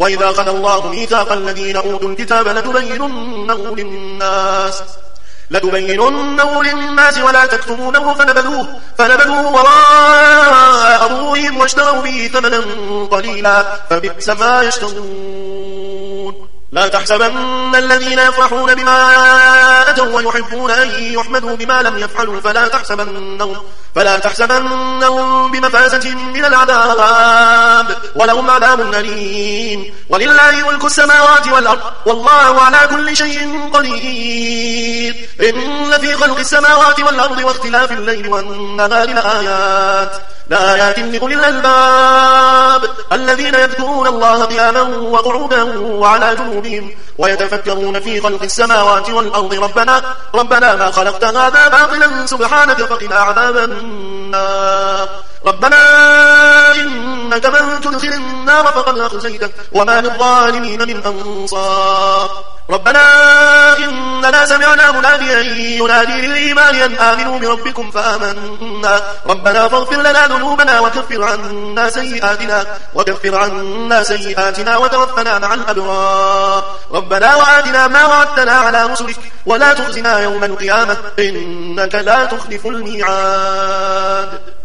وإذا أخذ الله ميثاق الذين أوتوا الكتاب لتبيننه للناس ولا تكتمونه فنبذوه وراء ظهورهم واشتروا به ثمنا قليلا فبئس ما يشترون. لا تحسبن الذين يفرحون بما أتوا ويحبون أن يحمدوا بما لم يفعلوا فلا تحسبنهم بمفازة من العذاب ولهم عذاب أليم. ولله ملك السماوات والأرض والله على كل شيء قدير. إن في خلق السماوات والأرض واختلاف الليل والنهار لآيات لأولي الألباب الذين يذكرون الله قياما وقعودا وعلى جنوبهم ويتفكرون في خلق السماوات والأرض ربنا ما خلقت هذا باطلا سبحانك فقنا عذاب النار. ربنا إنك من تدخل النار فقد أخزيته وما للظالمين من أنصار. ربنا إننا سمعنا مناديا ينادي للإيمان أن آمنوا بربكم فآمنا ربنا فاغفر لنا ذنوبنا وكفر عنا سيئاتنا وتوفنا مع الأبرار. ربنا وآتنا ما وعدتنا على رسلك ولا تخزنا يوم القيامة إنك لا تخلف الميعاد.